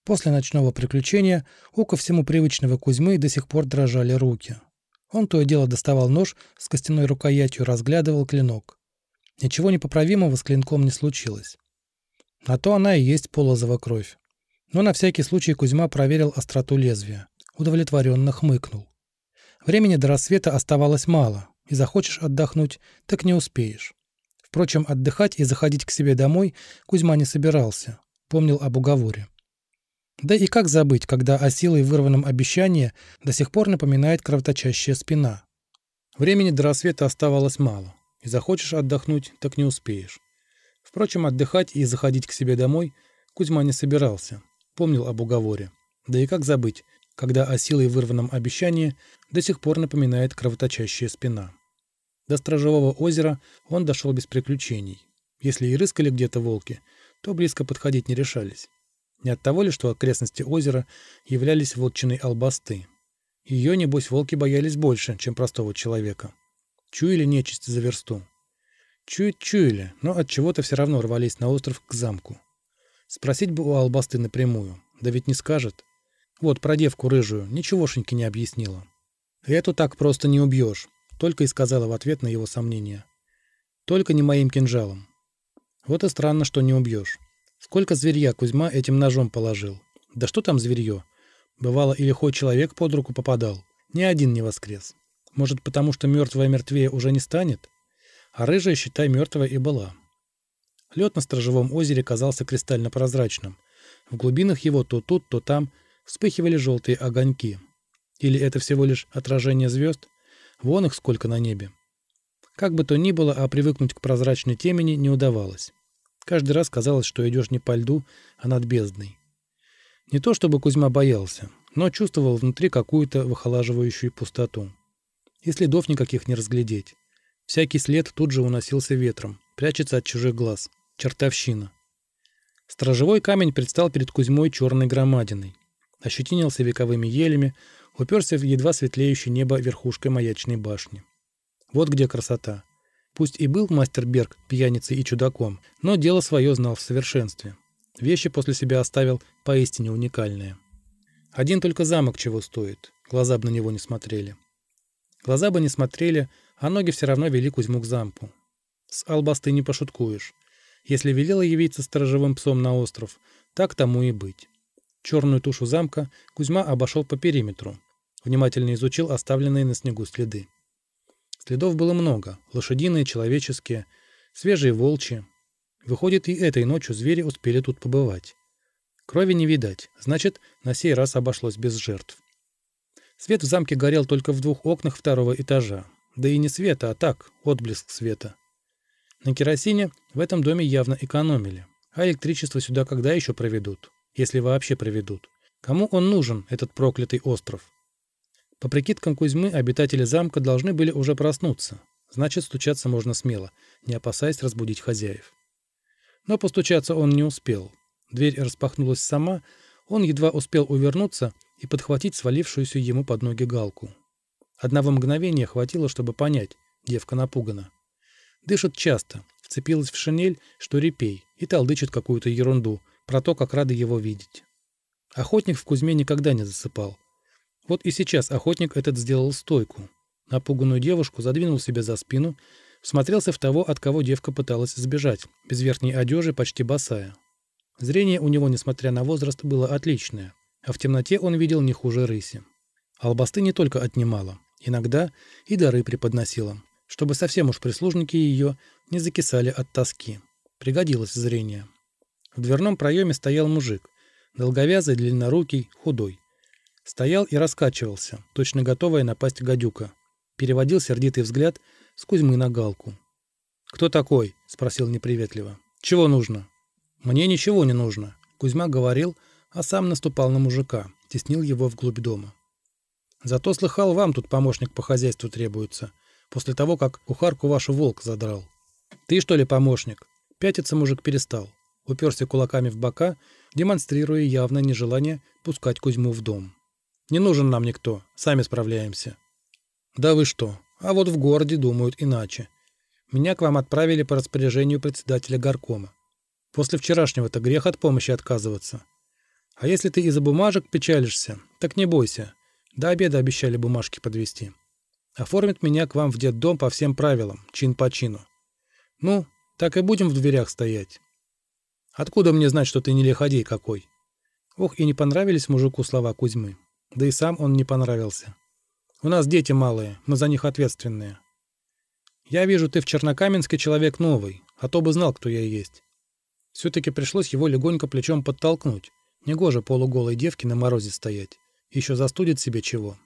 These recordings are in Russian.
После ночного приключения у ко всему привычного Кузьмы до сих пор дрожали руки. Он то и дело доставал нож с костяной рукоятью, разглядывал клинок. Ничего непоправимого с клинком не случилось. А то она и есть Полозова кровь. Но на всякий случай Кузьма проверил остроту лезвия. Удовлетворенно хмыкнул. Времени до рассвета оставалось мало, и захочешь отдохнуть, так не успеешь. Впрочем, отдыхать и заходить к себе домой Кузьма не собирался, помнил об уговоре. Да и как забыть, когда о силой вырванном обещании до сих пор напоминает кровоточащая спина. Времени до рассвета оставалось мало, и захочешь отдохнуть, так не успеешь. Впрочем, отдыхать и заходить к себе домой Кузьма не собирался, помнил об уговоре. Да и как забыть, когда о силой вырванном обещании до сих пор напоминает кровоточащая спина. До Стражевого озера он дошел без приключений. Если и рыскали где-то волки, то близко подходить не решались. Не от того ли, что окрестности озера являлись вотчиной Албасты. Ее, небось, волки боялись больше, чем простого человека. Чуяли нечисть за версту. Чуяли, но от чего-то все равно рвались на остров к замку. Спросить бы у Албасты напрямую, да ведь не скажет. Вот про девку рыжую ничегошеньки не объяснила. Эту так просто не убьешь, только и сказала в ответ на его сомнения. Только не моим кинжалом. Вот и странно, что не убьешь. Сколько зверья Кузьма этим ножом положил. Да что там зверье? Бывало, и лихой человек под руку попадал. Ни один не воскрес. Может, потому что мертвая мертвее уже не станет? А рыжая, считай, мертвая и была. Лед на Стражевом озере казался кристально прозрачным. В глубинах его то тут, то там вспыхивали желтые огоньки. Или это всего лишь отражение звезд? Вон их сколько на небе. Как бы то ни было, а привыкнуть к прозрачной темени не удавалось. Каждый раз казалось, что идешь не по льду, а над бездной. Не то чтобы Кузьма боялся, но чувствовал внутри какую-то выхолаживающую пустоту. И следов никаких не разглядеть. Всякий след тут же уносился ветром, прячется от чужих глаз. Чертовщина. Стражевой камень предстал перед Кузьмой черной громадиной. Ощетинился вековыми елями, уперся в едва светлеющее небо верхушкой маячной башни. Вот где красота. Пусть и был мастер Берг пьяницей и чудаком, но дело свое знал в совершенстве. Вещи после себя оставил поистине уникальные. Один только замок чего стоит, глаза бы на него не смотрели. Глаза бы не смотрели, а ноги все равно вели Кузьму к замку. С Албасты не пошуткуешь. Если велела явиться сторожевым псом на остров, так тому и быть. Черную тушу замка Кузьма обошел по периметру, внимательно изучил оставленные на снегу следы. Следов было много, лошадиные, человеческие, свежие волчьи. Выходит, и этой ночью звери успели тут побывать. Крови не видать, значит, на сей раз обошлось без жертв. Свет в замке горел только в 2 окнах 2-го этажа. Да и не света, а так, отблеск света. На керосине в этом доме явно экономили. А электричество сюда когда еще проведут? Если вообще проведут. Кому он нужен, этот проклятый остров? По прикидкам Кузьмы, обитатели замка должны были уже проснуться. Значит, стучаться можно смело, не опасаясь разбудить хозяев. Но постучаться он не успел. Дверь распахнулась сама, он едва успел увернуться и подхватить свалившуюся ему под ноги Галку. Одного мгновения хватило, чтобы понять, девка напугана. Дышит часто, вцепилась в шинель, что репей, и толдычит какую-то ерунду про то, как рады его видеть. Охотник в Кузьме никогда не засыпал. Вот и сейчас охотник этот сделал стойку. Напуганную девушку задвинул себе за спину, всмотрелся в того, от кого девка пыталась сбежать, без верхней одежи, почти босая. Зрение у него, несмотря на возраст, было отличное, а в темноте он видел не хуже рыси. Албасты не только отнимала, иногда и дары преподносила, чтобы совсем уж прислужники ее не закисали от тоски. Пригодилось зрение. В дверном проеме стоял мужик, долговязый, длиннорукий, худой. Стоял и раскачивался, точно готовая напасть гадюка. Переводил сердитый взгляд с Кузьмы на Галку. «Кто такой?» — спросил неприветливо. «Чего нужно?» «Мне ничего не нужно», — Кузьма говорил, а сам наступал на мужика, теснил его вглубь дома. «Зато слыхал, вам тут помощник по хозяйству требуется, после того, как кухарку вашу волк задрал». «Ты, что ли, помощник?» Пятиться мужик перестал, уперся кулаками в бока, демонстрируя явное нежелание пускать Кузьму в дом. «Не нужен нам никто, сами справляемся». «Да вы что? А вот в городе думают иначе. Меня к вам отправили по распоряжению председателя горкома. После вчерашнего-то грех от помощи отказываться. А если ты из-за бумажек печалишься, так не бойся. До обеда обещали бумажки подвезти. Оформят меня к вам в детдом по всем правилам, чин по чину. Ну, так и будем в дверях стоять. Откуда мне знать, что ты не лиходей какой? Ох, и не понравились мужику слова Кузьмы. Да и сам он не понравился. У нас дети малые, мы за них ответственные. Я вижу, ты в Чернокаменске человек новый, а то бы знал, кто я есть. Все-таки пришлось его легонько плечом подтолкнуть. Негоже полуголой девке на морозе стоять. Еще застудит себе чего.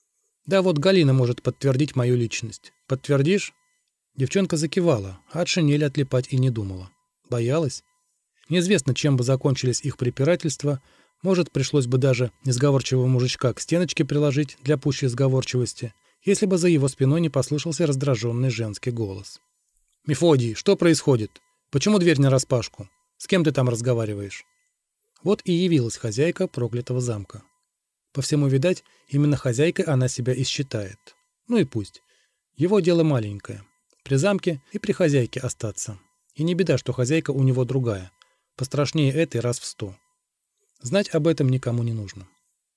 Да вот Галина может подтвердить мою личность. Подтвердишь? Девчонка закивала, а от шинели отлипать и не думала. Боялась? Неизвестно, чем бы закончились их препирательства. Может, пришлось бы даже несговорчивого мужичка к стеночке приложить для пущей сговорчивости, если бы за его спиной не послышался раздраженный женский голос. «Мефодий, что происходит? Почему дверь нараспашку? С кем ты там разговариваешь?» Вот и явилась хозяйка проклятого замка. По всему, видать, именно хозяйкой она себя и считает. Ну и пусть. Его дело маленькое. При замке и при хозяйке остаться. И не беда, что хозяйка у него другая. Пострашнее этой раз в 100. Знать об этом никому не нужно.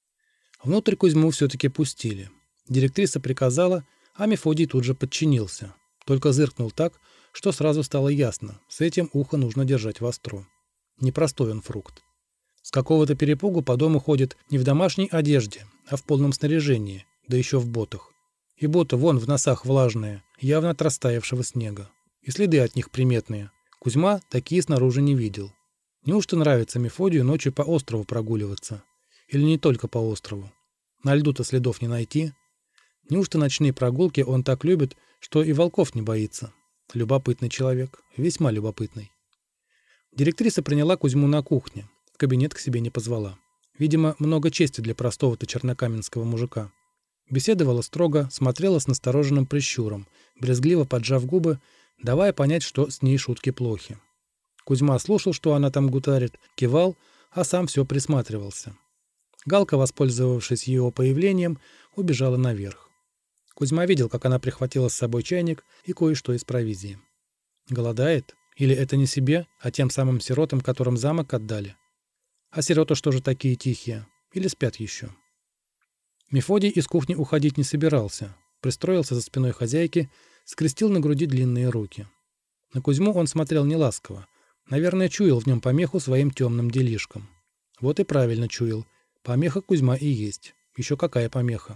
Внутрь Кузьму все-таки пустили. Директриса приказала, а Мефодий тут же подчинился. Только зыркнул так, что сразу стало ясно, с этим ухо нужно держать востро. Непростой он фрукт. С какого-то перепугу по дому ходит не в домашней одежде, а в полном снаряжении, да еще в ботах. И боты вон в носах влажные, явно от растаявшего снега. И следы от них приметные. Кузьма такие снаружи не видел. Неужто нравится Мефодию ночью по острову прогуливаться? Или не только по острову? На льду-то следов не найти. Неужто ночные прогулки он так любит, что и волков не боится? Любопытный человек, весьма любопытный. Директриса приняла Кузьму на кухне. В кабинет к себе не позвала. Видимо, много чести для простого-то чернокаменского мужика. Беседовала строго, смотрела с настороженным прищуром, брезгливо поджав губы, давая понять, что с ней шутки плохи. Кузьма слушал, что она там гутарит, кивал, а сам все присматривался. Галка, воспользовавшись его появлением, убежала наверх. Кузьма видел, как она прихватила с собой чайник и кое-что из провизии. Голодает? Или это не себе, а тем самым сиротам, которым замок отдали? А сироты что же такие тихие? Или спят еще? Мефодий из кухни уходить не собирался. Пристроился за спиной хозяйки, скрестил на груди длинные руки. На Кузьму он смотрел неласково. Наверное, чуял в нем помеху своим темным делишкам. Вот и правильно чуял. Помеха Кузьма и есть. Еще какая помеха.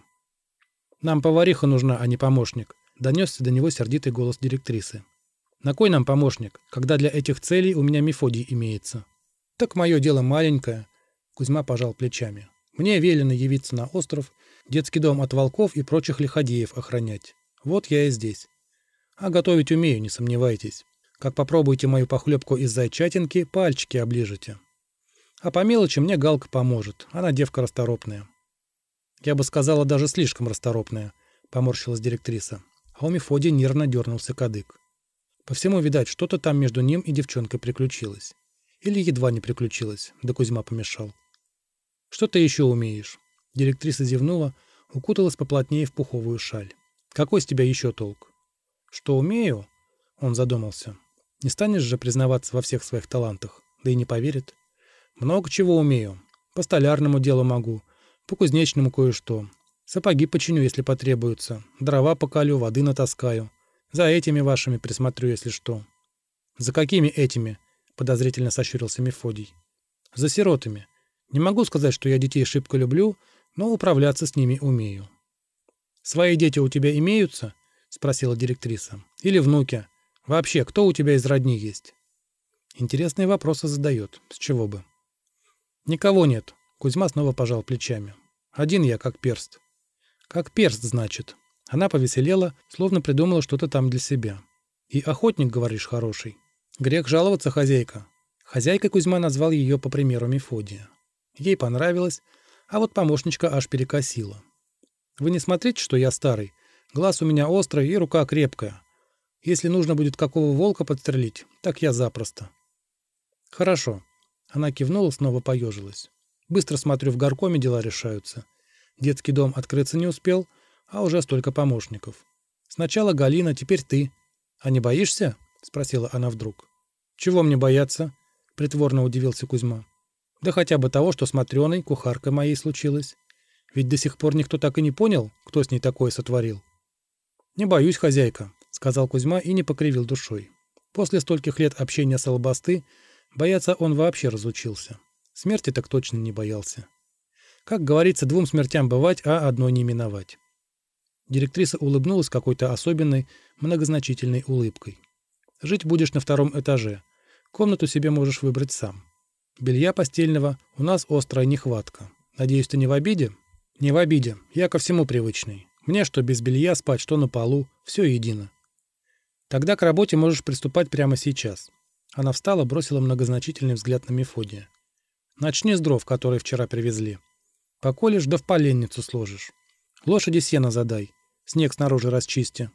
«Нам повариха нужна, а не помощник», — донесся до него сердитый голос директрисы. «На кой нам помощник, когда для этих целей у меня Мефодий имеется?» «Так мое дело маленькое», — Кузьма пожал плечами. «Мне велено явиться на остров, детский дом от волков и прочих лиходеев охранять. Вот я и здесь. А готовить умею, не сомневайтесь. Как попробуйте мою похлебку из зайчатинки, пальчики оближете. А по мелочи мне Галка поможет, она девка расторопная». «Я бы сказала, даже слишком расторопная», — поморщилась директриса. А у Мефодия нервно дернулся кадык. По всему, видать, что-то там между ним и девчонкой приключилось. Или едва не приключилось, да Кузьма помешал. «Что ты еще умеешь?» Директриса зевнула, укуталась поплотнее в пуховую шаль. «Какой с тебя еще толк?» «Что умею?» Он задумался. «Не станешь же признаваться во всех своих талантах, да и не поверит. Много чего умею. По столярному делу могу, по кузнечному кое-что. Сапоги починю, если потребуется, дрова поколю, воды натаскаю. За этими вашими присмотрю, если что». «За какими этими?» — подозрительно сощурился Мефодий. «За сиротами. Не могу сказать, что я детей шибко люблю, но управляться с ними умею». «Свои дети у тебя имеются?» — спросила директриса. «Или внуки? Вообще, кто у тебя из родни есть?» Интересные вопросы задает. С чего бы? «Никого нет». Кузьма снова пожал плечами. «Один я, как перст». «Как перст, значит». Она повеселела, словно придумала что-то там для себя. «И охотник, говоришь, хороший?» «Грех жаловаться, хозяйка». Хозяйкой Кузьма назвал ее по примеру Мефодия. Ей понравилось, а вот помощничка аж перекосила. «Вы не смотрите, что я старый. Глаз у меня острый и рука крепкая. Если нужно будет какого волка подстрелить, так я запросто». «Хорошо». Она кивнула, снова поежилась. «Быстро смотрю, в горкоме дела решаются. Детский дом открыться не успел, а уже столько помощников. Сначала Галина, теперь ты. А не боишься?» — спросила она вдруг. «Чего мне бояться?» — притворно удивился Кузьма. Да хотя бы того, что с Матрёной, кухаркой моей, случилось. Ведь до сих пор никто так и не понял, кто с ней такое сотворил. «Не боюсь, хозяйка», — сказал Кузьма и не покривил душой. После стольких лет общения с Албасты бояться он вообще разучился. Смерти так точно не боялся. Как говорится, 2 смертям бывать, а одной не миновать. Директриса улыбнулась какой-то особенной, многозначительной улыбкой. «Жить будешь на 2-м этаже. Комнату себе можешь выбрать сам. Белья постельного у нас острая нехватка. Надеюсь, ты не в обиде?» «Не в обиде. Я ко всему привычный. Мне что без белья спать, что на полу. Все едино». «Тогда к работе можешь приступать прямо сейчас». Она встала, бросила многозначительный взгляд на Мефодия. «Начни с дров, которые вчера привезли. Поколешь, да в поленницу сложишь. Лошади сено задай. Снег снаружи расчисти».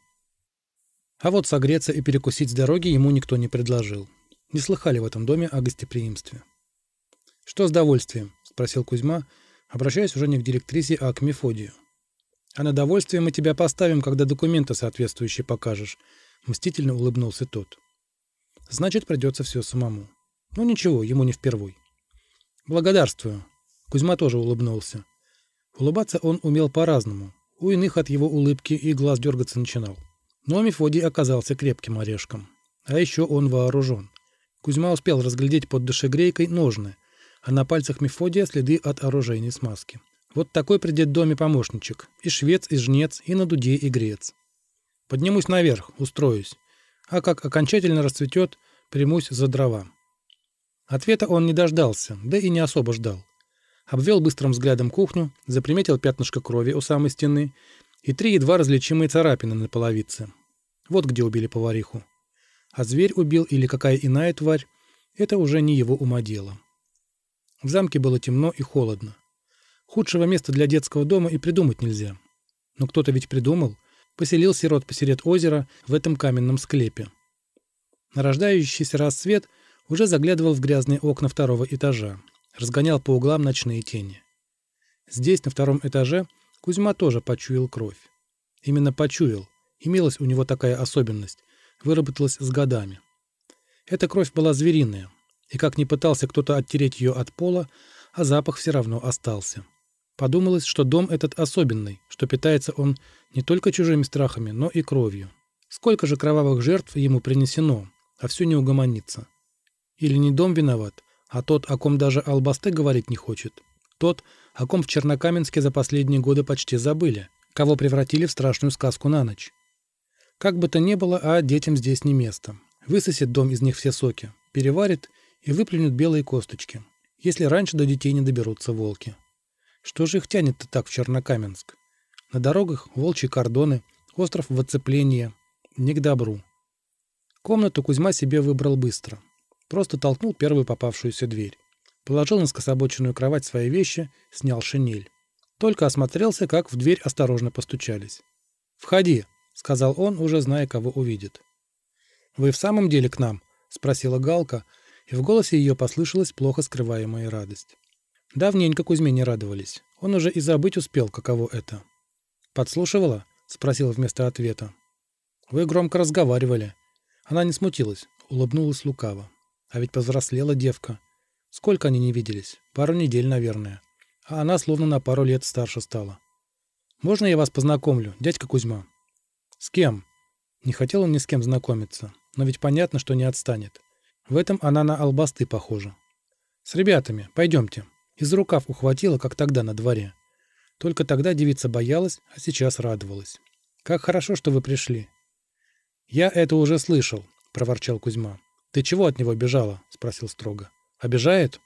А вот согреться и перекусить с дороги ему никто не предложил. Не слыхали в этом доме о гостеприимстве. «Что с довольствием?» — спросил Кузьма, обращаясь уже не к директрисе, а к Мефодию. «А на довольствие мы тебя поставим, когда документы соответствующие покажешь», — мстительно улыбнулся тот. «Значит, придется все самому. Ну ничего, ему не впервой». «Благодарствую». Кузьма тоже улыбнулся. Улыбаться он умел по-разному. У иных от его улыбки и глаз дергаться начинал. Но Мефодий оказался крепким орешком. А еще он вооружен. Кузьма успел разглядеть под душегрейкой ножны, а на пальцах Мефодия следы от оружейной смазки. Вот такой придет в доме помощничек. И швец, и жнец, и на дуде, и грец. Поднимусь наверх, устроюсь. А как окончательно расцветет, примусь за дрова. Ответа он не дождался, да и не особо ждал. Обвел быстрым взглядом кухню, заприметил пятнышко крови у самой стены и 3 едва различимые царапины на половице. Вот где убили повариху. А зверь убил или какая иная тварь, это уже не его ума дело. В замке было темно и холодно. Худшего места для детского дома и придумать нельзя. Но кто-то ведь придумал, поселил сирот посеред озера в этом каменном склепе. Нарождающийся рассвет уже заглядывал в грязные окна 2-го этажа, разгонял по углам ночные тени. Здесь, на 2-м этаже, Кузьма тоже почуял кровь. Именно почуял. Имелась у него такая особенность. Выработалась с годами. Эта кровь была звериная, и как ни пытался кто-то оттереть ее от пола, а запах все равно остался. Подумалось, что дом этот особенный, что питается он не только чужими страхами, но и кровью. Сколько же кровавых жертв ему принесено, а все не угомонится. Или не дом виноват, а тот, о ком даже Албасты говорить не хочет. Тот, о ком в Чернокаменске за последние годы почти забыли, кого превратили в страшную сказку на ночь. Как бы то ни было, а детям здесь не место. Высосет дом из них все соки, переварит и выплюнет белые косточки, если раньше до детей не доберутся волки. Что же их тянет-то так в Чернокаменск? На дорогах волчьи кордоны, остров в оцеплении. Не к добру. Комнату Кузьма себе выбрал быстро. Просто толкнул первую попавшуюся дверь. Положил на скособоченную кровать свои вещи, снял шинель. Только осмотрелся, как в дверь осторожно постучались. «Входи», — сказал он, уже зная, кого увидит. «Вы в самом деле к нам?» — спросила Галка, и в голосе ее послышалась плохо скрываемая радость. Давненько Кузьме не радовались. Он уже и забыть успел, каково это. «Подслушивала?» — спросила вместо ответа. «Вы громко разговаривали». Она не смутилась, улыбнулась лукаво. А ведь повзрослела девка. Сколько они не виделись? Пару недель, наверное. А она словно на пару лет старше стала. «Можно я вас познакомлю, дядька Кузьма?» «С кем?» Не хотел он ни с кем знакомиться, но ведь понятно, что не отстанет. В этом она на Албасты похожа. «С ребятами, пойдемте». Из рукав ухватила, как тогда на дворе. Только тогда девица боялась, а сейчас радовалась. «Как хорошо, что вы пришли». «Я это уже слышал», — проворчал Кузьма. «Ты чего от него бежала?» — спросил строго. «Обижает?»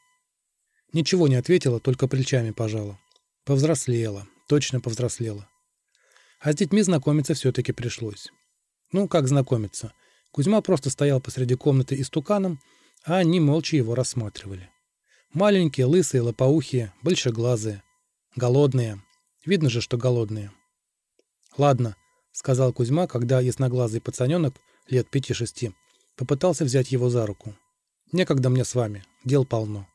Ничего не ответила, только плечами пожала. Повзрослела, точно повзрослела. А с детьми знакомиться все-таки пришлось. Ну, как знакомиться? Кузьма просто стоял посреди комнаты истуканом, а они молча его рассматривали. Маленькие, лысые, лопоухие, большеглазые. Голодные. Видно же, что голодные. «Ладно», — сказал Кузьма, когда ясноглазый пацаненок лет 5-6 попытался взять его за руку. «Некогда мне с вами, дел полно».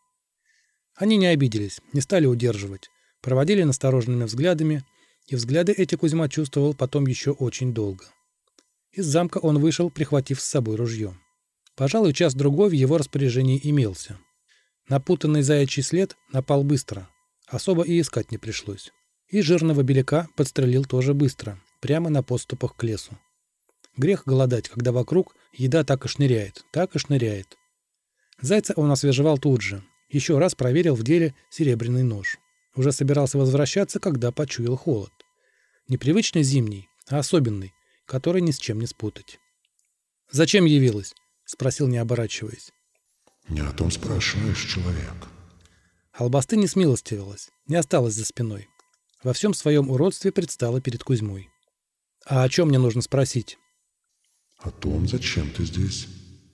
Они не обиделись, не стали удерживать, проводили настороженными взглядами, и взгляды эти Кузьма чувствовал потом еще очень долго. Из замка он вышел, прихватив с собой ружье. Пожалуй, час-другой в его распоряжении имелся. Напутанный заячий след напал быстро. Особо и искать не пришлось. И жирного беляка подстрелил тоже быстро, прямо на подступах к лесу. Грех голодать, когда вокруг еда так и шныряет, так и шныряет. Зайца он освежевал тут же. Еще раз проверил в деле серебряный нож. Уже собирался возвращаться, когда почуял холод. Непривычный зимний, а особенный, который ни с чем не спутать. «Зачем явилась?» — спросил, не оборачиваясь. Не о том спрашиваешь, человек. Албасты не смилостивилась, не осталась за спиной. Во всем своем уродстве предстала перед Кузьмой. «А о чем мне нужно спросить?» О том, зачем ты здесь.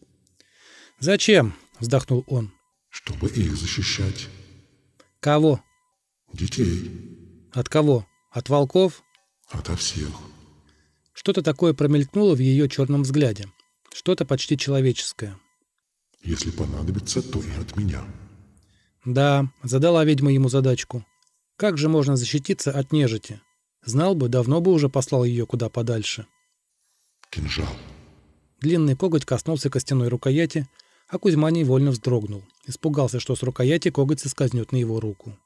«Зачем?» — вздохнул он. Чтобы их защищать. «Кого?» Детей. «От кого? От волков?» Ото всех. Что-то такое промелькнуло в ее черном взгляде. Что-то почти человеческое. Если понадобится, то и от меня. Да, задала ведьма ему задачку. Как же можно защититься от нежити? Знал бы, давно бы уже послал ее куда подальше. Кинжал. Длинный коготь коснулся костяной рукояти, а Кузьма невольно вздрогнул. Испугался, что с рукояти коготь соскользнет на его руку.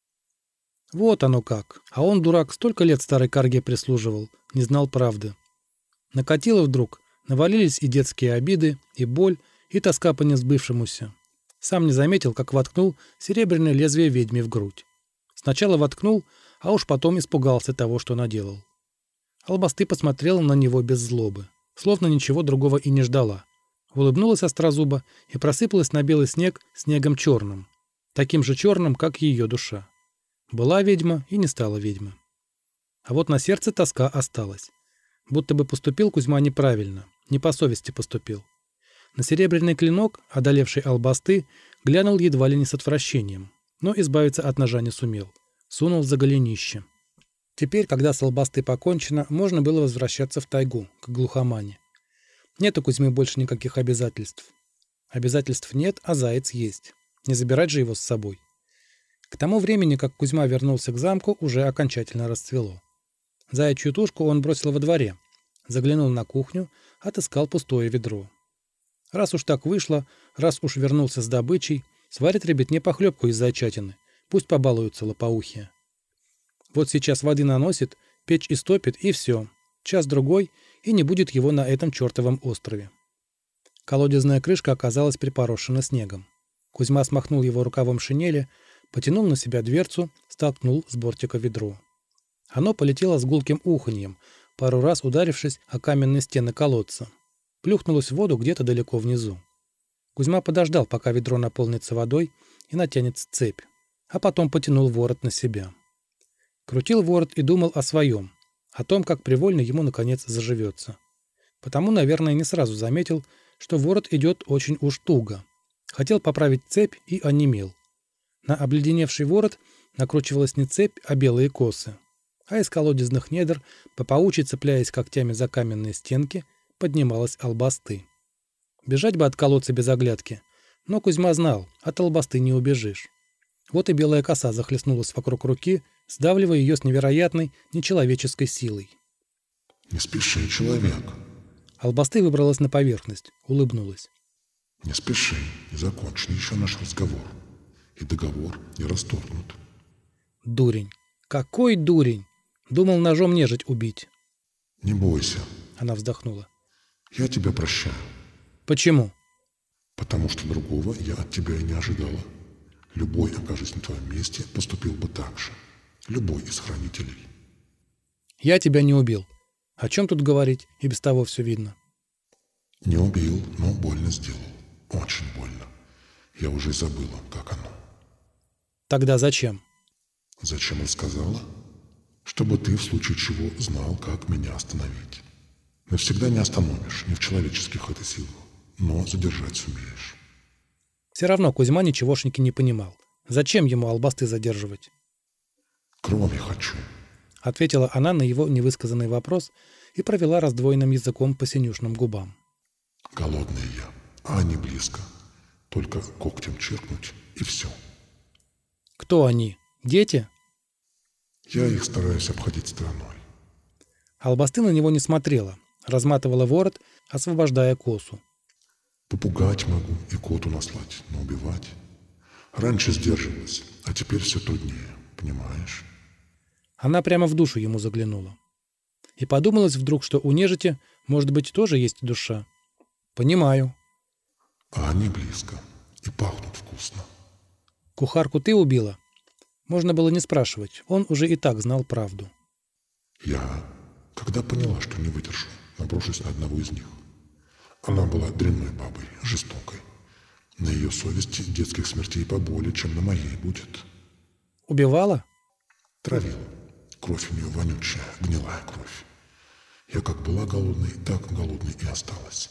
Вот оно как. А он, дурак, столько лет старой карге прислуживал, не знал правды. Накатило вдруг, навалились и детские обиды, и боль, и тоска по несбывшемуся. Сам не заметил, как воткнул серебряное лезвие ведьме в грудь. Сначала воткнул, а уж потом испугался того, что наделал. Албасты посмотрела на него без злобы, словно ничего другого и не ждала. Улыбнулась острозуба и просыпалась на белый снег снегом черным, таким же черным, как ее душа. Была ведьма и не стала ведьмой. А вот на сердце тоска осталась. Будто бы поступил Кузьма неправильно, не по совести поступил. На серебряный клинок, одолевший албасты, глянул едва ли не с отвращением, но избавиться от ножа не сумел. Сунул за голенище. Теперь, когда с албасты покончено, можно было возвращаться в тайгу, к глухомане. Нет у Кузьмы больше никаких обязательств. Обязательств нет, а заяц есть. Не забирать же его с собой. К тому времени, как Кузьма вернулся к замку, уже окончательно расцвело. Заячью тушку он бросил во дворе. Заглянул на кухню, отыскал пустое ведро. Раз уж так вышло, раз уж вернулся с добычей, сварит ребятне похлебку из зайчатины. Пусть побалуются лопоухие. Вот сейчас воды наносит, печь истопит, и все. Час-другой, и не будет его на этом чертовом острове. Колодезная крышка оказалась припорошена снегом. Кузьма смахнул его рукавом шинели, потянул на себя дверцу, столкнул с бортика ведро. Оно полетело с гулким уханьем, пару раз ударившись о каменные стены колодца. Плюхнулось в воду где-то далеко внизу. Кузьма подождал, пока ведро наполнится водой и натянется цепь, а потом потянул ворот на себя. Крутил ворот и думал о своем, о том, как привольно ему наконец заживется. Потому, наверное, не сразу заметил, что ворот идет очень уж туго. Хотел поправить цепь и онемел. На обледеневший ворот накручивалась не цепь, а белые косы. А из колодезных недр, по паучьи цепляясь когтями за каменные стенки, поднималась албасты. Бежать бы от колодца без оглядки, но Кузьма знал, от албасты не убежишь. Вот и белая коса захлестнулась вокруг руки, сдавливая ее с невероятной, нечеловеческой силой. Не спеши, человек. Албасты выбралась на поверхность, улыбнулась. Не спеши, не закончен еще наш разговор. И договор не расторгнут. Дурень. Какой дурень! Думал ножом нежить убить. Не бойся. Она вздохнула. Я тебя прощаю. Почему? Потому что другого я от тебя и не ожидала. Любой, окажись на твоем месте, поступил бы так же. Любой из хранителей. Я тебя не убил. О чем тут говорить? И без того все видно. Не убил, но больно сделал. Очень больно. Я уже забыла, как оно. Тогда зачем? Зачем рассказала? Чтобы ты в случае чего знал, как меня остановить. Навсегда не остановишь, не в человеческих это силах, но задержать сумеешь. Все равно Кузьма ничегошники не понимал. Зачем ему албасты задерживать? Крови хочу. Ответила она на его невысказанный вопрос и провела раздвоенным языком по синюшным губам. Голодная я, а они близко. Только когтем чиркнуть, и все. Кто они? Дети? Я их стараюсь обходить стороной. Албасты на него не смотрела, разматывала ворот, освобождая косу. Попугать могу и коту наслать, но убивать. Раньше сдерживалась, а теперь все труднее, понимаешь? Она прямо в душу ему заглянула. И подумалось вдруг, что у нежити, может быть, тоже есть душа. Понимаю. А они близко и пахнут вкусно. Кухарку ты убила? Можно было не спрашивать, он уже и так знал правду. Я, когда поняла, что не выдержу, наброшусь на одного из них. Она была дрянной бабой, жестокой. На ее совести детских смертей поболее, чем на моей будет. Убивала? Травила. Кровь у нее вонючая, гнилая кровь. Я как была голодной, так голодной и осталась.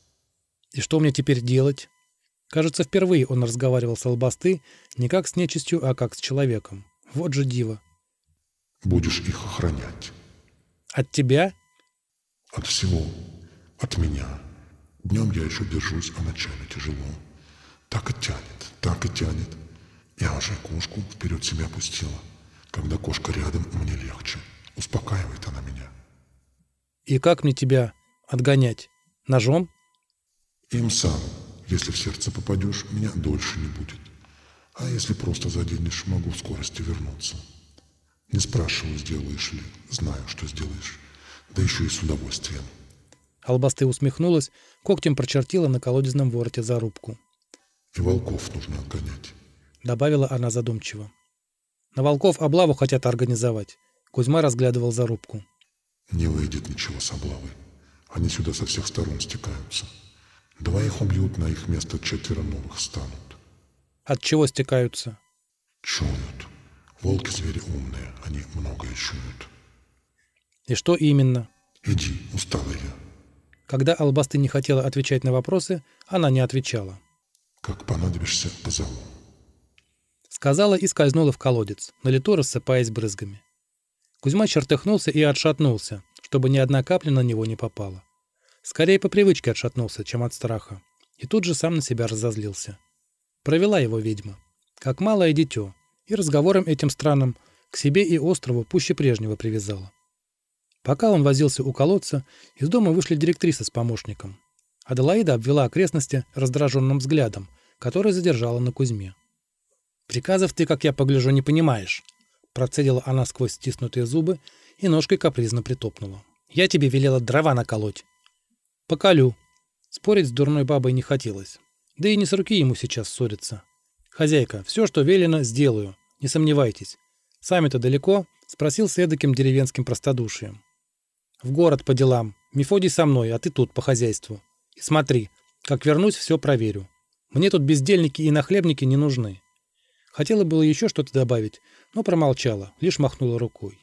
И что мне теперь делать? Кажется, впервые он разговаривал с Албасты не как с нечистью, а как с человеком. Вот же диво. Будешь их охранять. От тебя? От всего. От меня. Днем я еще держусь, а ночами тяжело. Так и тянет, так и тянет. Я уже кошку вперед себя пустила. Когда кошка рядом, мне легче. Успокаивает она меня. И как мне тебя отгонять? Ножом? Им сам. Если в сердце попадешь, меня дольше не будет. А если просто заденешь, могу в скорости вернуться. Не спрашиваю, сделаешь ли. Знаю, что сделаешь. Да еще и с удовольствием. Албасты усмехнулась, когтем прочертила на колодезном вороте зарубку. И волков нужно отгонять. Добавила она задумчиво. На волков облаву хотят организовать. Кузьма разглядывал зарубку. Не выйдет ничего с облавой. Они сюда со всех сторон стекаются. Двоих убьют, на их место 4 новых станут. От чего стекаются? Чуют. Волки звери умные, они многое чуют. И что именно? Иди, устала я. Когда Албасты не хотела отвечать на вопросы, она не отвечала. Как понадобишься, позову. Сказала и скользнула в колодец, на лету рассыпаясь брызгами. Кузьма чертыхнулся и отшатнулся, чтобы ни одна капля на него не попала. Скорее по привычке отшатнулся, чем от страха. И тут же сам на себя разозлился. Провела его ведьма, как малое дитё, и разговором этим странным к себе и острову пуще прежнего привязала. Пока он возился у колодца, из дома вышли директриса с помощником. Аделаида обвела окрестности раздраженным взглядом, который задержала на Кузьме. «Приказов ты, как я погляжу, не понимаешь», — процедила она сквозь стиснутые зубы и ножкой капризно притопнула. «Я тебе велела дрова наколоть». «Поколю». Спорить с дурной бабой не хотелось. Да и не с руки ему сейчас ссориться. «Хозяйка, все, что велено, сделаю. Не сомневайтесь. Сами-то далеко?» — спросил с эдаким деревенским простодушием. «В город по делам. Мефодий со мной, а ты тут по хозяйству. И смотри, как вернусь, все проверю. Мне тут бездельники и нахлебники не нужны». Хотела было еще что-то добавить, но промолчала, лишь махнула рукой.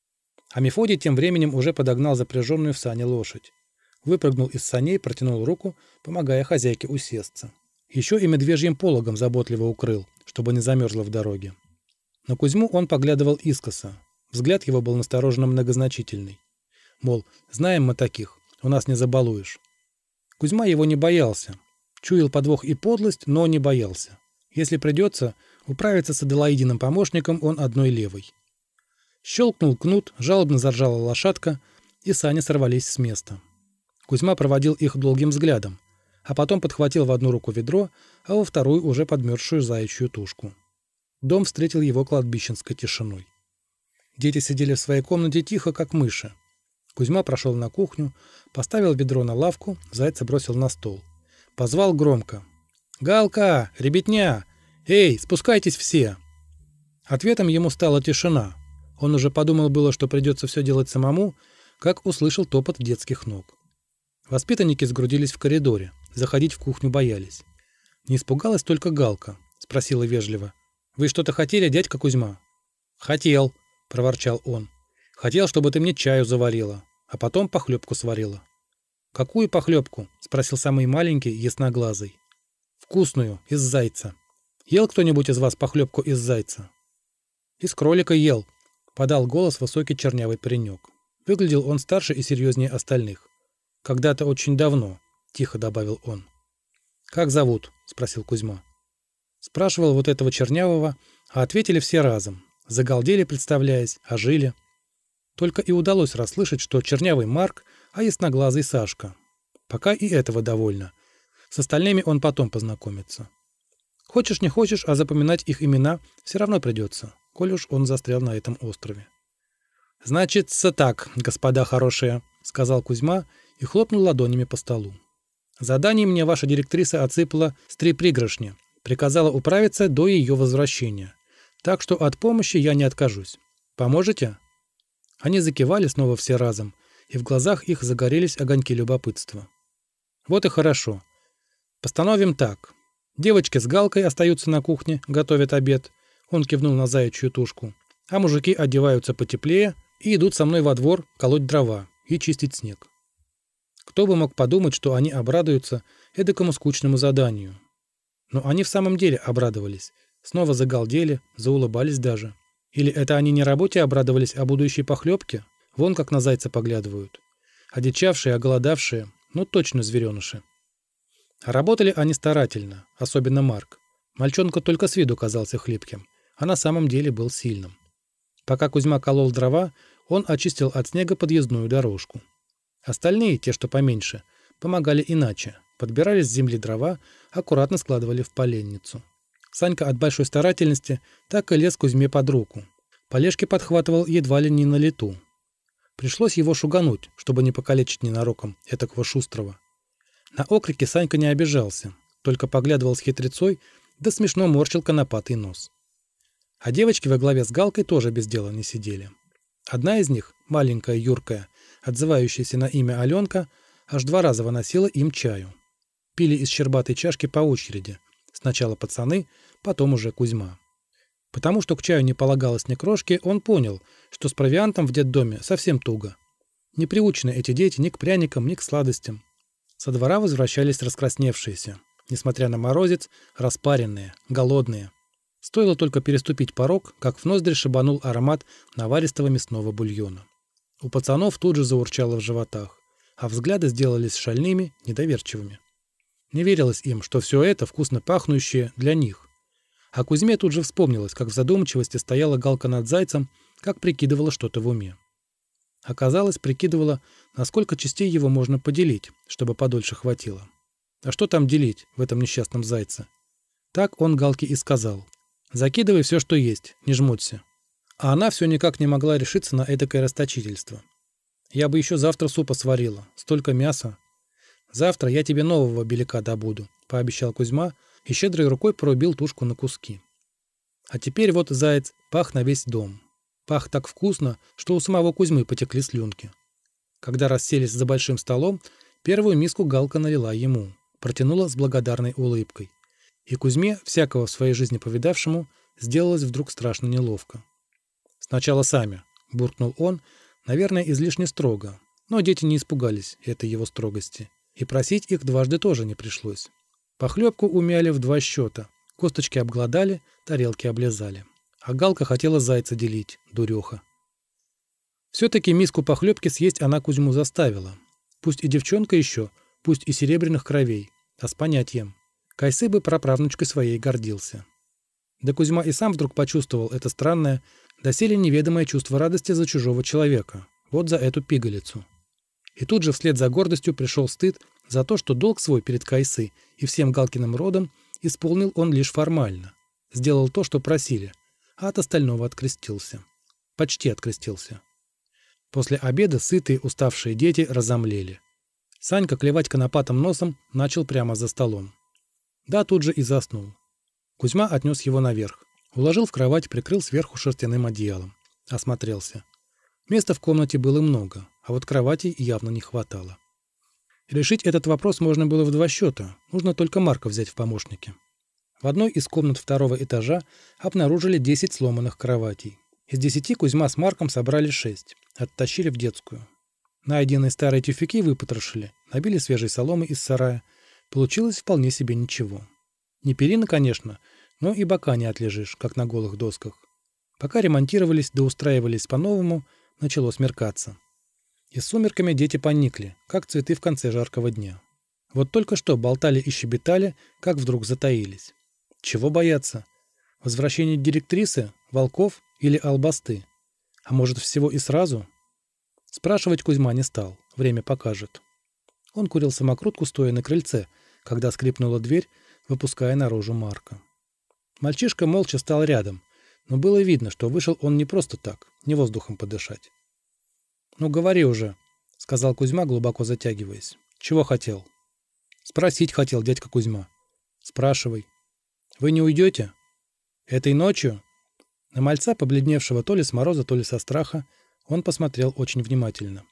А Мефодий тем временем уже подогнал запряженную в сани лошадь. Выпрыгнул из саней, протянул руку, помогая хозяйке усесться. Еще и медвежьим пологом заботливо укрыл, чтобы не замерзла в дороге. На Кузьму он поглядывал искоса. Взгляд его был настороженно многозначительный. Мол, знаем мы таких, у нас не забалуешь. Кузьма его не боялся. Чуял подвох и подлость, но не боялся. Если придется, управиться с Аделаидиным помощником он одной левой. Щелкнул кнут, жалобно заржала лошадка, и сани сорвались с места. Кузьма проводил их долгим взглядом, а потом подхватил в одну руку ведро, а во вторую уже подмерзшую заячью тушку. Дом встретил его кладбищенской тишиной. Дети сидели в своей комнате тихо, как мыши. Кузьма прошел на кухню, поставил ведро на лавку, зайца бросил на стол. Позвал громко. «Галка! Ребятня! Эй, спускайтесь все!» Ответом ему стала тишина. Он уже подумал было, что придется все делать самому, как услышал топот детских ног. Воспитанники сгрудились в коридоре, заходить в кухню боялись. Не испугалась только Галка, спросила вежливо. «Вы что-то хотели, дядька Кузьма?» «Хотел», — проворчал он. «Хотел, чтобы ты мне чаю заварила, а потом похлебку сварила». «Какую похлебку?» — спросил самый маленький, ясноглазый. «Вкусную, из зайца. Ел кто-нибудь из вас похлебку из зайца?» «Из кролика ел», — подал голос высокий чернявый паренек. Выглядел он старше и серьезнее остальных. «Когда-то очень давно», — тихо добавил он. «Как зовут?» — спросил Кузьма. Спрашивал вот этого чернявого, а ответили все разом. Загалдели, представляясь, ожили. Только и удалось расслышать, что чернявый Марк, а ясноглазый Сашка. Пока и этого довольно. С остальными он потом познакомится. Хочешь не хочешь, а запоминать их имена все равно придется, коль уж он застрял на этом острове. «Значится так, господа хорошие», — сказал Кузьма и хлопнул ладонями по столу. «Заданий мне ваша директриса отсыпала с 3 пригоршни, приказала управиться до ее возвращения. Так что от помощи я не откажусь. Поможете?» Они закивали снова все разом, и в глазах их загорелись огоньки любопытства. «Вот и хорошо. Постановим так. Девочки с Галкой остаются на кухне, готовят обед». Он кивнул на заячью тушку. «А мужики одеваются потеплее и идут со мной во двор колоть дрова и чистить снег». Кто бы мог подумать, что они обрадуются эдакому скучному заданию. Но они в самом деле обрадовались. Снова загалдели, заулыбались даже. Или это они не работе обрадовались, а будущей похлебке? Вон как на зайца поглядывают. Одичавшие, оголодавшие, ну точно звереныши. А работали они старательно, особенно Марк. Мальчонка только с виду казался хлипким, а на самом деле был сильным. Пока Кузьма колол дрова, он очистил от снега подъездную дорожку. Остальные, те, что поменьше, помогали иначе. Подбирали с земли дрова, аккуратно складывали в поленницу. Санька от большой старательности так и лез Кузьме под руку. Полежки подхватывал едва ли не на лету. Пришлось его шугануть, чтобы не покалечить ненароком этакого шустрого. На окрики Санька не обижался, только поглядывал с хитрецой, да смешно морщил конопатый нос. А девочки во главе с Галкой тоже без дела не сидели. Одна из них, маленькая юркая, отзывающаяся на имя Аленка, аж 2 раза выносила им чаю. Пили из щербатой чашки по очереди. Сначала пацаны, потом уже Кузьма. Потому что к чаю не полагалось ни крошки, он понял, что с провиантом в детдоме совсем туго. Не приучены эти дети ни к пряникам, ни к сладостям. Со двора возвращались раскрасневшиеся, несмотря на морозец, распаренные, голодные. Стоило только переступить порог, как в ноздри шибанул аромат наваристого мясного бульона. У пацанов тут же заурчало в животах, а взгляды сделались шальными, недоверчивыми. Не верилось им, что все это вкусно пахнущее для них. А Кузьме тут же вспомнилось, как в задумчивости стояла Галка над зайцем, как прикидывала что-то в уме. Оказалось, прикидывала, на сколько частей его можно поделить, чтобы подольше хватило. А что там делить в этом несчастном зайце? Так он Галке и сказал: «Закидывай все, что есть, не жмуться». А она все никак не могла решиться на эдакое расточительство. «Я бы еще завтра супа сварила, столько мяса». «Завтра я тебе нового беляка добуду», — пообещал Кузьма и щедрой рукой порубил тушку на куски. А теперь вот заяц пах на весь дом. Пах так вкусно, что у самого Кузьмы потекли слюнки. Когда расселись за большим столом, первую миску Галка налила ему, протянула с благодарной улыбкой. И Кузьме, всякого в своей жизни повидавшему, сделалось вдруг страшно неловко. «Сначала сами», — буркнул он, наверное, излишне строго, но дети не испугались этой его строгости, и просить их дважды тоже не пришлось. Похлебку умяли в 2 счета, косточки обглодали, тарелки облизали. А Галка хотела зайца делить, дуреха. Все-таки миску похлебки съесть она Кузьму заставила. Пусть и девчонка еще, пусть и серебряных кровей, а с понятием. Кайсы бы праправнучкой своей гордился. Да Кузьма и сам вдруг почувствовал это странное, доселе неведомое чувство радости за чужого человека, вот за эту пигалицу. И тут же вслед за гордостью пришел стыд за то, что долг свой перед Кайсы и всем Галкиным родом исполнил он лишь формально. Сделал то, что просили, а от остального открестился. Почти открестился. После обеда сытые, уставшие дети разомлели. Санька клевать конопатым носом начал прямо за столом. Да, тут же и заснул. Кузьма отнес его наверх. Уложил в кровать, прикрыл сверху шерстяным одеялом. Осмотрелся. Места в комнате было много, а вот кровати явно не хватало. Решить этот вопрос можно было в 2 счета, нужно только Марка взять в помощники. В одной из комнат 2-го этажа обнаружили 10 сломанных кроватей. Из 10 Кузьма с Марком собрали 6, оттащили в детскую. Найденные старые тюфяки выпотрошили, набили свежей соломы из сарая. Получилось вполне себе ничего. Не перина, конечно, но и бока не отлежишь, как на голых досках. Пока ремонтировались да устраивались по-новому, начало смеркаться. И с сумерками дети поникли, как цветы в конце жаркого дня. Вот только что болтали и щебетали, как вдруг затаились. Чего бояться? Возвращение директрисы, волков или албасты? А может, всего и сразу? Спрашивать Кузьма не стал, время покажет. Он курил самокрутку, стоя на крыльце, когда скрипнула дверь, выпуская наружу Марка. Мальчишка молча стал рядом, но было видно, что вышел он не просто так, не воздухом подышать. «Ну, говори уже», — сказал Кузьма, глубоко затягиваясь. «Чего хотел?» «Спросить хотел, дядька Кузьма». «Спрашивай». «Вы не уйдете?» «Этой ночью?» На мальца, побледневшего то ли с мороза, то ли со страха, он посмотрел очень внимательно.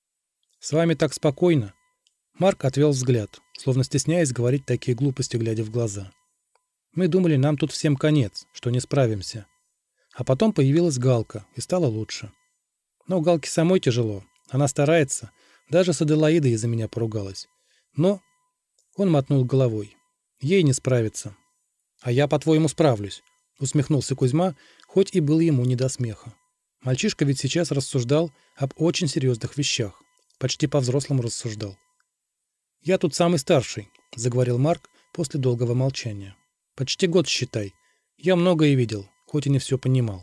«С вами так спокойно?» Марк отвел взгляд, словно стесняясь говорить такие глупости, глядя в глаза. «Мы думали, нам тут всем конец, что не справимся. А потом появилась Галка, и стало лучше. Но Галке самой тяжело. Она старается. Даже с Аделаидой из-за меня поругалась. Но...» Он мотнул головой. «Ей не справиться». «А я, по-твоему, справлюсь», — усмехнулся Кузьма, хоть и был ему не до смеха. Мальчишка ведь сейчас рассуждал об очень серьезных вещах. Почти по-взрослому рассуждал. «Я тут самый старший», — заговорил Марк после долгого молчания. «Почти год, считай. Я многое видел, хоть и не все понимал».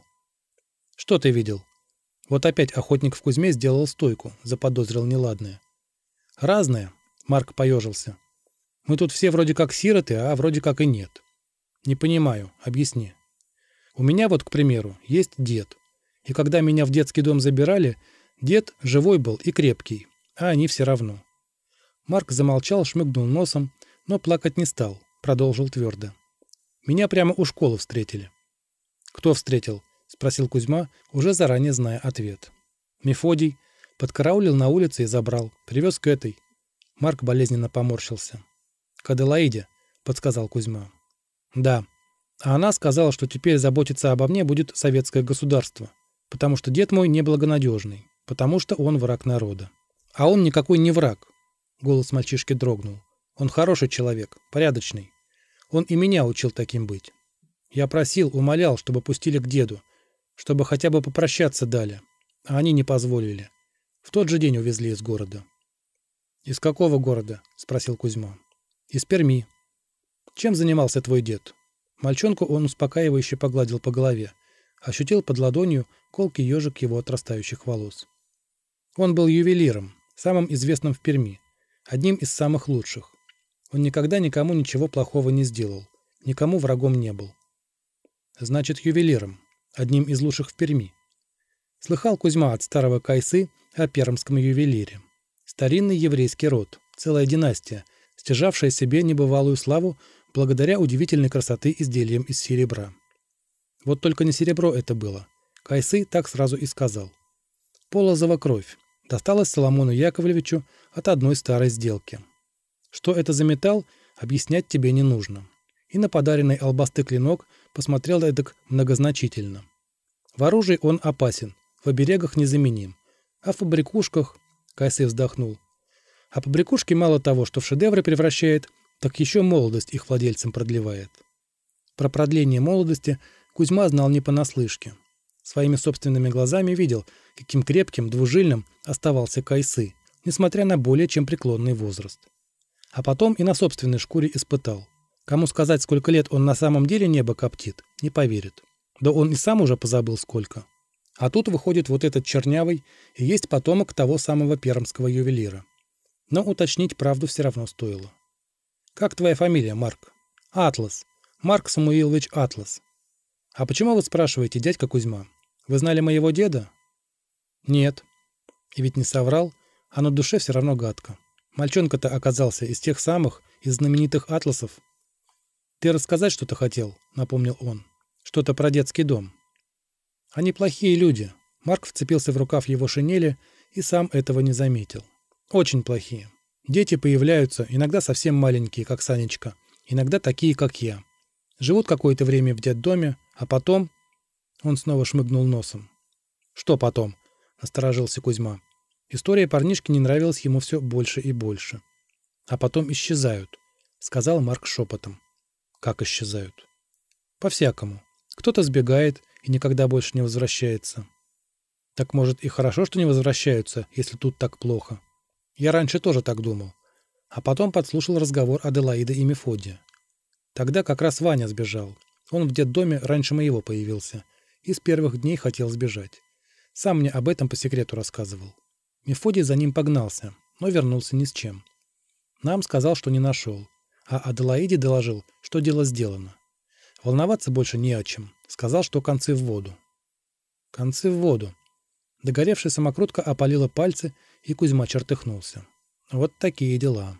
«Что ты видел?» Вот опять охотник в Кузьме сделал стойку, заподозрил неладное. «Разное», — Марк поежился. «Мы тут все вроде как сироты, а вроде как и нет». «Не понимаю. Объясни». «У меня вот, к примеру, есть дед. И когда меня в детский дом забирали, дед живой был и крепкий, а они все равно». Марк замолчал, шмыгнул носом, но плакать не стал, продолжил твердо. «Меня прямо у школы встретили». «Кто встретил?» — спросил Кузьма, уже заранее зная ответ. «Мефодий. Подкараулил на улице и забрал. Привез к этой». Марк болезненно поморщился. «К Аделаиде», — подсказал Кузьма. «Да. А она сказала, что теперь заботиться обо мне будет советское государство, потому что дед мой неблагонадежный, потому что он враг народа». «А он никакой не враг», — голос мальчишки дрогнул. «Он хороший человек, порядочный. Он и меня учил таким быть. Я просил, умолял, чтобы пустили к деду, чтобы хотя бы попрощаться дали, а они не позволили. В тот же день увезли из города». «Из какого города?» — спросил Кузьма. «Из Перми». «Чем занимался твой дед?» Мальчонку он успокаивающе погладил по голове, ощутил под ладонью колкий ежик его отрастающих волос. «Он был ювелиром, самым известным в Перми, одним из самых лучших. Он никогда никому ничего плохого не сделал, никому врагом не был». «Значит, ювелиром, одним из лучших в Перми». Слыхал Кузьма от старого Кайсы о пермском ювелире. Старинный еврейский род, целая династия, стяжавшая себе небывалую славу благодаря удивительной красоты изделиям из серебра. Вот только не серебро это было. Кайсы так сразу и сказал. Полозова кровь. Досталась Соломону Яковлевичу от одной старой сделки. Что это за металл, объяснять тебе не нужно. И на подаренный албасты клинок посмотрел эдак многозначительно. В оружии он опасен, в оберегах незаменим. А в побрякушках... Кайсы вздохнул. А побрякушки мало того, что в шедевры превращает, так еще молодость их владельцам продлевает. Про продление молодости Кузьма знал не понаслышке. Своими собственными глазами видел, каким крепким, двужильным оставался Кайсы, несмотря на более чем преклонный возраст. А потом и на собственной шкуре испытал. Кому сказать, сколько лет он на самом деле небо коптит, не поверит. Да он и сам уже позабыл сколько. А тут выходит вот этот чернявый и есть потомок того самого пермского ювелира. Но уточнить правду все равно стоило. «Как твоя фамилия, Марк?» «Атлас. Марк Самуилович Атлас». «А почему вы спрашиваете, дядька Кузьма? Вы знали моего деда?» «Нет». И ведь не соврал, а на душе все равно гадко. Мальчонка-то оказался из тех самых, из знаменитых атласов. «Ты рассказать что-то хотел?» — напомнил он. «Что-то про детский дом». «Они плохие люди». Марк вцепился в рукав его шинели и сам этого не заметил. «Очень плохие. Дети появляются, иногда совсем маленькие, как Санечка, иногда такие, как я. Живут какое-то время в детдоме, а потом...» Он снова шмыгнул носом. «Что потом?» — насторожился Кузьма. История парнишки не нравилась ему все больше и больше. «А потом исчезают», — сказал Марк шепотом. «Как исчезают?» «По-всякому. Кто-то сбегает и никогда больше не возвращается». «Так, может, и хорошо, что не возвращаются, если тут так плохо?» Я раньше тоже так думал. А потом подслушал разговор Аделаиды и Мефодия. Тогда как раз Ваня сбежал. Он в детдоме раньше моего появился. И с первых дней хотел сбежать. Сам мне об этом по секрету рассказывал. Мефодий за ним погнался, но вернулся ни с чем. Нам сказал, что не нашел. А Аделаиде доложил, что дело сделано. Волноваться больше не о чем. Сказал, что концы в воду. Концы в воду. Догоревшая самокрутка опалила пальцы, и Кузьма чертыхнулся. Вот такие дела.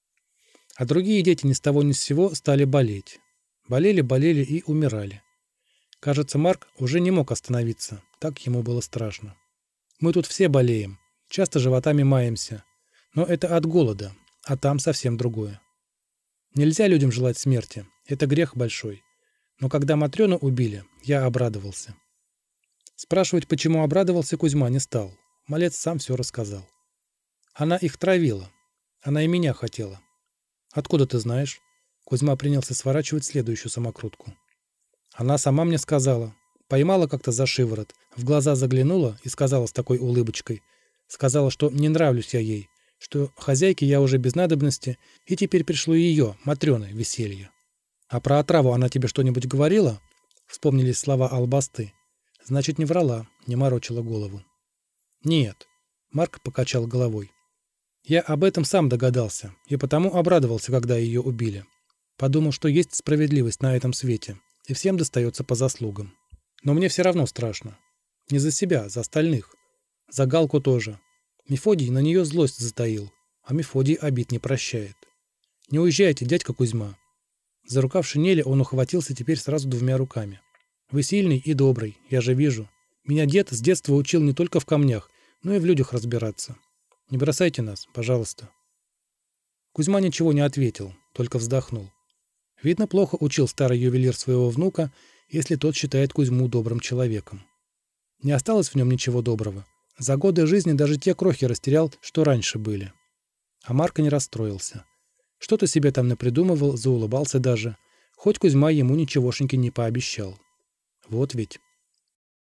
А другие дети ни с того ни с сего стали болеть. Болели и умирали. Кажется, Марк уже не мог остановиться, так ему было страшно. Мы тут все болеем, часто животами маемся. Но это от голода, а там совсем другое. Нельзя людям желать смерти, это грех большой. Но когда Матрёну убили, я обрадовался. Спрашивать, почему обрадовался, Кузьма не стал. Малец сам все рассказал. Она их травила. Она и меня хотела. Откуда ты знаешь? Кузьма принялся сворачивать следующую самокрутку. Она сама мне сказала. Поймала как-то за шиворот, в глаза заглянула и сказала с такой улыбочкой. Сказала, что не нравлюсь я ей, что хозяйке я уже без надобности, и теперь пришло ее, Матрёны, веселье. А про отраву она тебе что-нибудь говорила? Вспомнились слова албасты. Значит, не врала, не морочила голову. Нет, Марк покачал головой. Я об этом сам догадался, и потому обрадовался, когда ее убили. Подумал, что есть справедливость на этом свете, и всем достается по заслугам. Но мне все равно страшно. Не за себя, за остальных. За Галку тоже. Мефодий на нее злость затаил, а Мефодий обид не прощает. Не уезжайте, дядька Кузьма. За рукав шинели он ухватился теперь сразу двумя руками. Вы сильный и добрый, я же вижу. Меня дед с детства учил не только в камнях, но и в людях разбираться. Не бросайте нас, пожалуйста. Кузьма ничего не ответил, только вздохнул. Видно, плохо учил старый ювелир своего внука, если тот считает Кузьму добрым человеком. Не осталось в нем ничего доброго. За годы жизни даже те крохи растерял, что раньше были. А Марко не расстроился. Что-то себе там напридумывал, заулыбался даже. Хоть Кузьма ему ничегошеньки не пообещал. Вот ведь.